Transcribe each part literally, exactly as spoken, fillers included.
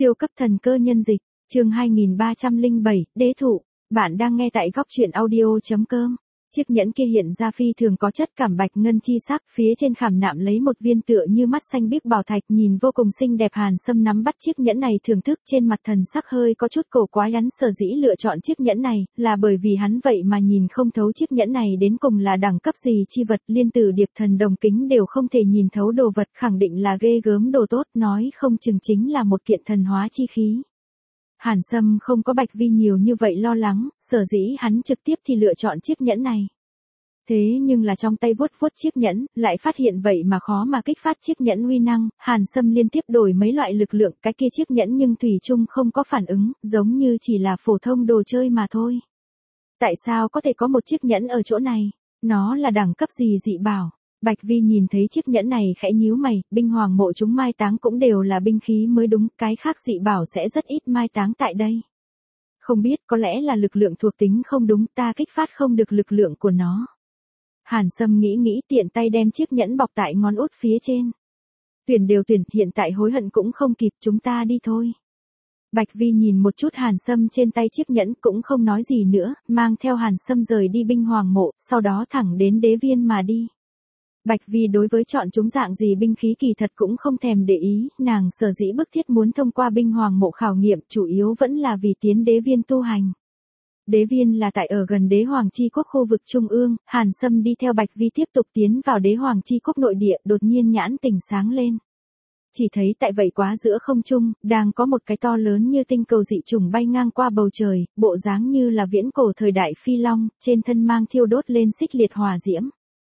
Siêu cấp thần cơ nhân dịch, chương hai nghìn ba trăm lẻ bảy, đế thụ. Bạn đang nghe tại góc truyện audio chấm com. Chiếc nhẫn kia hiện ra phi thường có chất cảm bạch ngân chi sắc, phía trên khảm nạm lấy một viên tựa như mắt xanh biếc bảo thạch, nhìn vô cùng xinh đẹp. Hàn Sâm nắm bắt chiếc nhẫn này thưởng thức, trên mặt thần sắc hơi có chút cổ quái. Hắn sở dĩ lựa chọn chiếc nhẫn này, là bởi vì hắn vậy mà nhìn không thấu chiếc nhẫn này đến cùng là đẳng cấp gì chi vật. Liên tử điệp thần đồng kính đều không thể nhìn thấu đồ vật, khẳng định là ghê gớm đồ tốt, nói không chừng chính là một kiện thần hóa chi khí. Hàn Sâm không có Bạch Vi nhiều như vậy lo lắng, sở dĩ hắn trực tiếp thì lựa chọn chiếc nhẫn này. Thế nhưng là trong tay vuốt vuốt chiếc nhẫn, lại phát hiện vậy mà khó mà kích phát chiếc nhẫn uy năng. Hàn Sâm liên tiếp đổi mấy loại lực lượng, cái kia chiếc nhẫn nhưng thủy chung không có phản ứng, giống như chỉ là phổ thông đồ chơi mà thôi. Tại sao có thể có một chiếc nhẫn ở chỗ này? Nó là đẳng cấp gì dị bảo? Bạch Vi nhìn thấy chiếc nhẫn này khẽ nhíu mày, binh hoàng mộ chúng mai táng cũng đều là binh khí mới đúng, cái khác dị bảo sẽ rất ít mai táng tại đây. Không biết, có lẽ là lực lượng thuộc tính không đúng, ta kích phát không được lực lượng của nó. Hàn Sâm nghĩ nghĩ, tiện tay đem chiếc nhẫn bọc tại ngón út phía trên. Tuyển đều tuyển, hiện tại hối hận cũng không kịp, chúng ta đi thôi. Bạch Vi nhìn một chút Hàn Sâm trên tay chiếc nhẫn cũng không nói gì nữa, mang theo Hàn Sâm rời đi binh hoàng mộ, sau đó thẳng đến đế viên mà đi. Bạch Vi đối với chọn chúng dạng gì binh khí kỳ thật cũng không thèm để ý, nàng sở dĩ bức thiết muốn thông qua binh hoàng mộ khảo nghiệm, chủ yếu vẫn là vì tiến đế viên tu hành. Đế viên là tại ở gần đế hoàng chi quốc khu vực trung ương. Hàn Sâm đi theo Bạch Vi tiếp tục tiến vào đế hoàng chi quốc nội địa, đột nhiên nhãn tỉnh sáng lên. Chỉ thấy tại vậy quá giữa không trung, đang có một cái to lớn như tinh cầu dị chủng bay ngang qua bầu trời, bộ dáng như là viễn cổ thời đại phi long, trên thân mang thiêu đốt lên xích liệt hỏa diễm.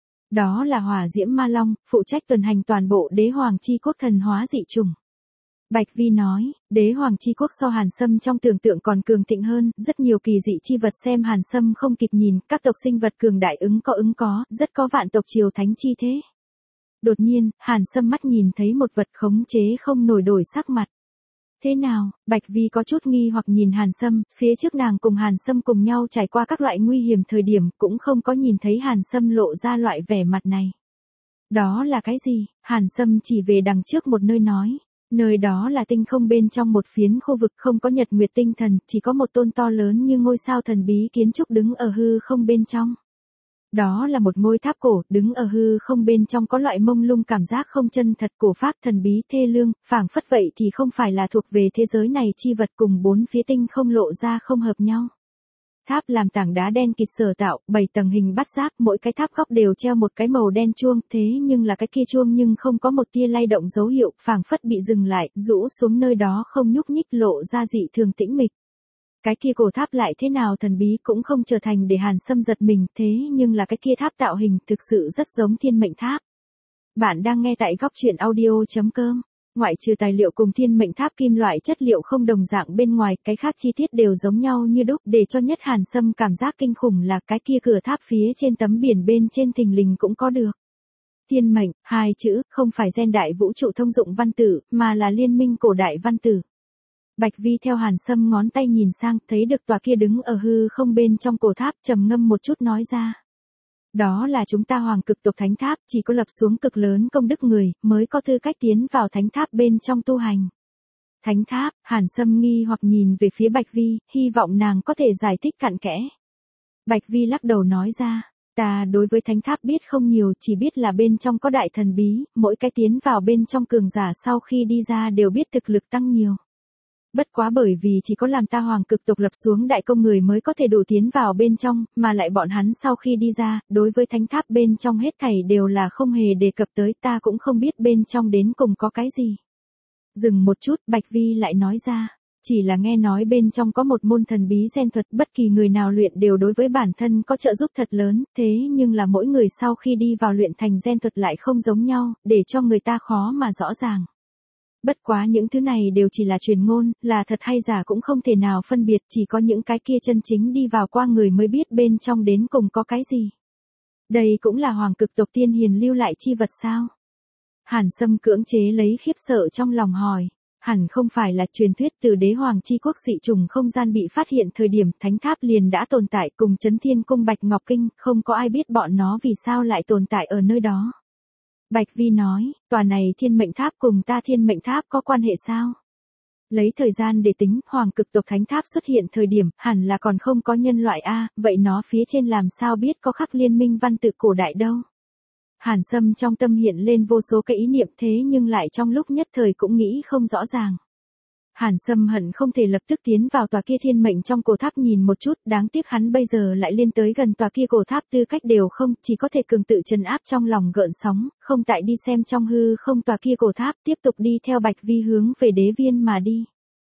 Đó là hỏa diễm ma long, phụ trách tuần hành toàn bộ đế hoàng chi quốc thần hóa dị chủng. Bạch Vi nói, đế hoàng chi quốc so Hàn Sâm trong tưởng tượng còn cường thịnh hơn, rất nhiều kỳ dị chi vật xem Hàn Sâm không kịp nhìn, các tộc sinh vật cường đại ứng có ứng có, rất có vạn tộc triều thánh chi thế. Đột nhiên, Hàn Sâm mắt nhìn thấy một vật khống chế không nổi đổi sắc mặt. Thế nào? Bạch Vi có chút nghi hoặc nhìn Hàn Sâm, phía trước nàng cùng Hàn Sâm cùng nhau trải qua các loại nguy hiểm thời điểm, cũng không có nhìn thấy Hàn Sâm lộ ra loại vẻ mặt này. Đó là cái gì? Hàn Sâm chỉ về đằng trước một nơi nói. Nơi đó là tinh không bên trong một phiến khu vực không có nhật nguyệt tinh thần, chỉ có một tôn to lớn như ngôi sao thần bí kiến trúc đứng ở hư không bên trong. Đó là một ngôi tháp cổ, đứng ở hư không bên trong có loại mông lung cảm giác không chân thật, cổ phác thần bí thê lương, phảng phất vậy thì không phải là thuộc về thế giới này, chi vật cùng bốn phía tinh không lộ ra không hợp nhau. Tháp làm tảng đá đen kịt sở tạo, bảy tầng hình bát giác, mỗi cái tháp góc đều treo một cái màu đen chuông, thế nhưng là cái kia chuông nhưng không có một tia lay động dấu hiệu, phảng phất bị dừng lại, rũ xuống nơi đó không nhúc nhích, lộ ra dị thường tĩnh mịch. Cái kia cổ tháp lại thế nào thần bí cũng không trở thành để Hàn Sâm giật mình, thế nhưng là cái kia tháp tạo hình thực sự rất giống thiên mệnh tháp. Bạn đang nghe tại góc truyện audio chấm com. Ngoại trừ tài liệu cùng thiên mệnh tháp kim loại chất liệu không đồng dạng bên ngoài, cái khác chi tiết đều giống nhau như đúc, để cho nhất Hàn Sâm cảm giác kinh khủng là cái kia cửa tháp phía trên tấm biển bên trên thình lình cũng có được. Thiên mệnh, hai chữ, không phải gen đại vũ trụ thông dụng văn tử, mà là liên minh cổ đại văn tử. Bạch Vi theo Hàn Sâm ngón tay nhìn sang, thấy được tòa kia đứng ở hư không bên trong cổ tháp, trầm ngâm một chút nói ra. Đó là chúng ta hoàng cực tộc thánh tháp, chỉ có lập xuống cực lớn công đức người, mới có tư cách tiến vào thánh tháp bên trong tu hành. Thánh tháp, Hàn Sâm nghi hoặc nhìn về phía Bạch Vi, hy vọng nàng có thể giải thích cặn kẽ. Bạch Vi lắc đầu nói ra, ta đối với thánh tháp biết không nhiều, chỉ biết là bên trong có đại thần bí, mỗi cái tiến vào bên trong cường giả sau khi đi ra đều biết thực lực tăng nhiều. Bất quá bởi vì chỉ có làm ta hoàng cực tộc lập xuống đại công người mới có thể đủ tiến vào bên trong, mà lại bọn hắn sau khi đi ra, đối với thánh tháp bên trong hết thảy đều là không hề đề cập tới, ta cũng không biết bên trong đến cùng có cái gì. Dừng một chút, Bạch Vi lại nói ra, chỉ là nghe nói bên trong có một môn thần bí gen thuật, bất kỳ người nào luyện đều đối với bản thân có trợ giúp thật lớn, thế nhưng là mỗi người sau khi đi vào luyện thành gen thuật lại không giống nhau, để cho người ta khó mà rõ ràng. Bất quá những thứ này đều chỉ là truyền ngôn, là thật hay giả cũng không thể nào phân biệt, chỉ có những cái kia chân chính đi vào qua người mới biết bên trong đến cùng có cái gì. Đây cũng là hoàng cực tộc tiên hiền lưu lại chi vật sao? Hàn Sâm cưỡng chế lấy khiếp sợ trong lòng hỏi, hẳn không phải là truyền thuyết từ đế hoàng chi quốc dị trùng không gian bị phát hiện thời điểm thánh tháp liền đã tồn tại cùng Chấn Thiên Cung Bạch Ngọc Kinh, không có ai biết bọn nó vì sao lại tồn tại ở nơi đó. Bạch Vi nói, tòa này thiên mệnh tháp cùng ta thiên mệnh tháp có quan hệ sao? Lấy thời gian để tính, Hoàng Cực tộc thánh tháp xuất hiện thời điểm, hẳn là còn không có nhân loại a, vậy nó phía trên làm sao biết có khắc liên minh văn tự cổ đại đâu. Hàn Sâm trong tâm hiện lên vô số cái ý niệm thế nhưng lại trong lúc nhất thời cũng nghĩ không rõ ràng. Hàn Sâm hận không thể lập tức tiến vào tòa kia thiên mệnh trong cổ tháp nhìn một chút, đáng tiếc hắn bây giờ lại lên tới gần tòa kia cổ tháp tư cách đều không, chỉ có thể cường tự trấn áp trong lòng gợn sóng, không tại đi xem trong hư không tòa kia cổ tháp, tiếp tục đi theo Bạch Vi hướng về đế viên mà đi.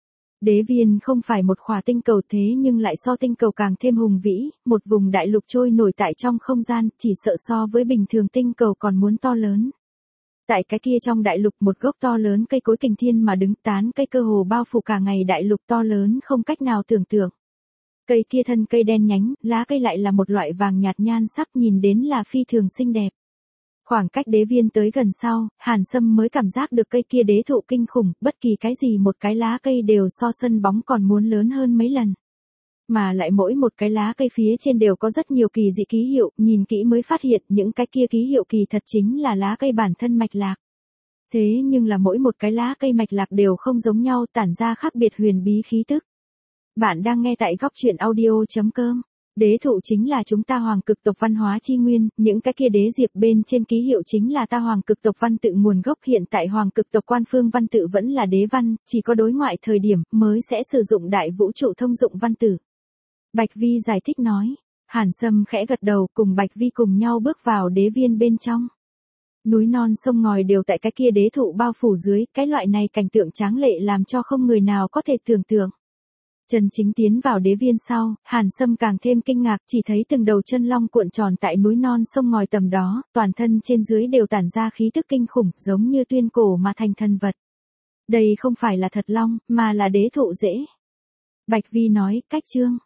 Đế viên không phải một khỏa tinh cầu thế nhưng lại so tinh cầu càng thêm hùng vĩ, một vùng đại lục trôi nổi tại trong không gian, chỉ sợ so với bình thường tinh cầu còn muốn to lớn. Tại cái kia trong đại lục một gốc to lớn cây cối kình thiên mà đứng tán cây cơ hồ bao phủ cả ngày đại lục to lớn không cách nào tưởng tượng. Cây kia thân cây đen nhánh, lá cây lại là một loại vàng nhạt nhan sắc nhìn đến là phi thường xinh đẹp. Khoảng cách đế viên tới gần sau, Hàn Sâm mới cảm giác được cây kia đế thụ kinh khủng, bất kỳ cái gì một cái lá cây đều so sân bóng còn muốn lớn hơn mấy lần. Mà lại mỗi một cái lá cây phía trên đều có rất nhiều kỳ dị ký hiệu, nhìn kỹ mới phát hiện những cái kia ký hiệu kỳ thật chính là lá cây bản thân mạch lạc. Thế nhưng là mỗi một cái lá cây mạch lạc đều không giống nhau, tản ra khác biệt huyền bí khí tức. Bạn đang nghe tại góc truyện audio chấm com. Đế thụ chính là chúng ta Hoàng Cực tộc văn hóa chi nguyên, những cái kia đế diệp bên trên ký hiệu chính là ta Hoàng Cực tộc văn tự nguồn gốc, hiện tại Hoàng Cực tộc quan phương văn tự vẫn là đế văn, chỉ có đối ngoại thời điểm mới sẽ sử dụng đại vũ trụ thông dụng văn tự. Bạch Vi giải thích nói. Hàn Sâm khẽ gật đầu, cùng Bạch Vi cùng nhau bước vào đế viên bên trong. Núi non sông ngòi đều tại cái kia đế thụ bao phủ dưới, cái loại này cảnh tượng tráng lệ làm cho không người nào có thể tưởng tượng. Trần Chính tiến vào đế viên sau, Hàn Sâm càng thêm kinh ngạc, chỉ thấy từng đầu chân long cuộn tròn tại núi non sông ngòi tầm đó, toàn thân trên dưới đều tản ra khí tức kinh khủng, giống như tuyên cổ mà thành thần vật. Đây không phải là thật long, mà là đế thụ rễ. Bạch Vi nói, cách chương.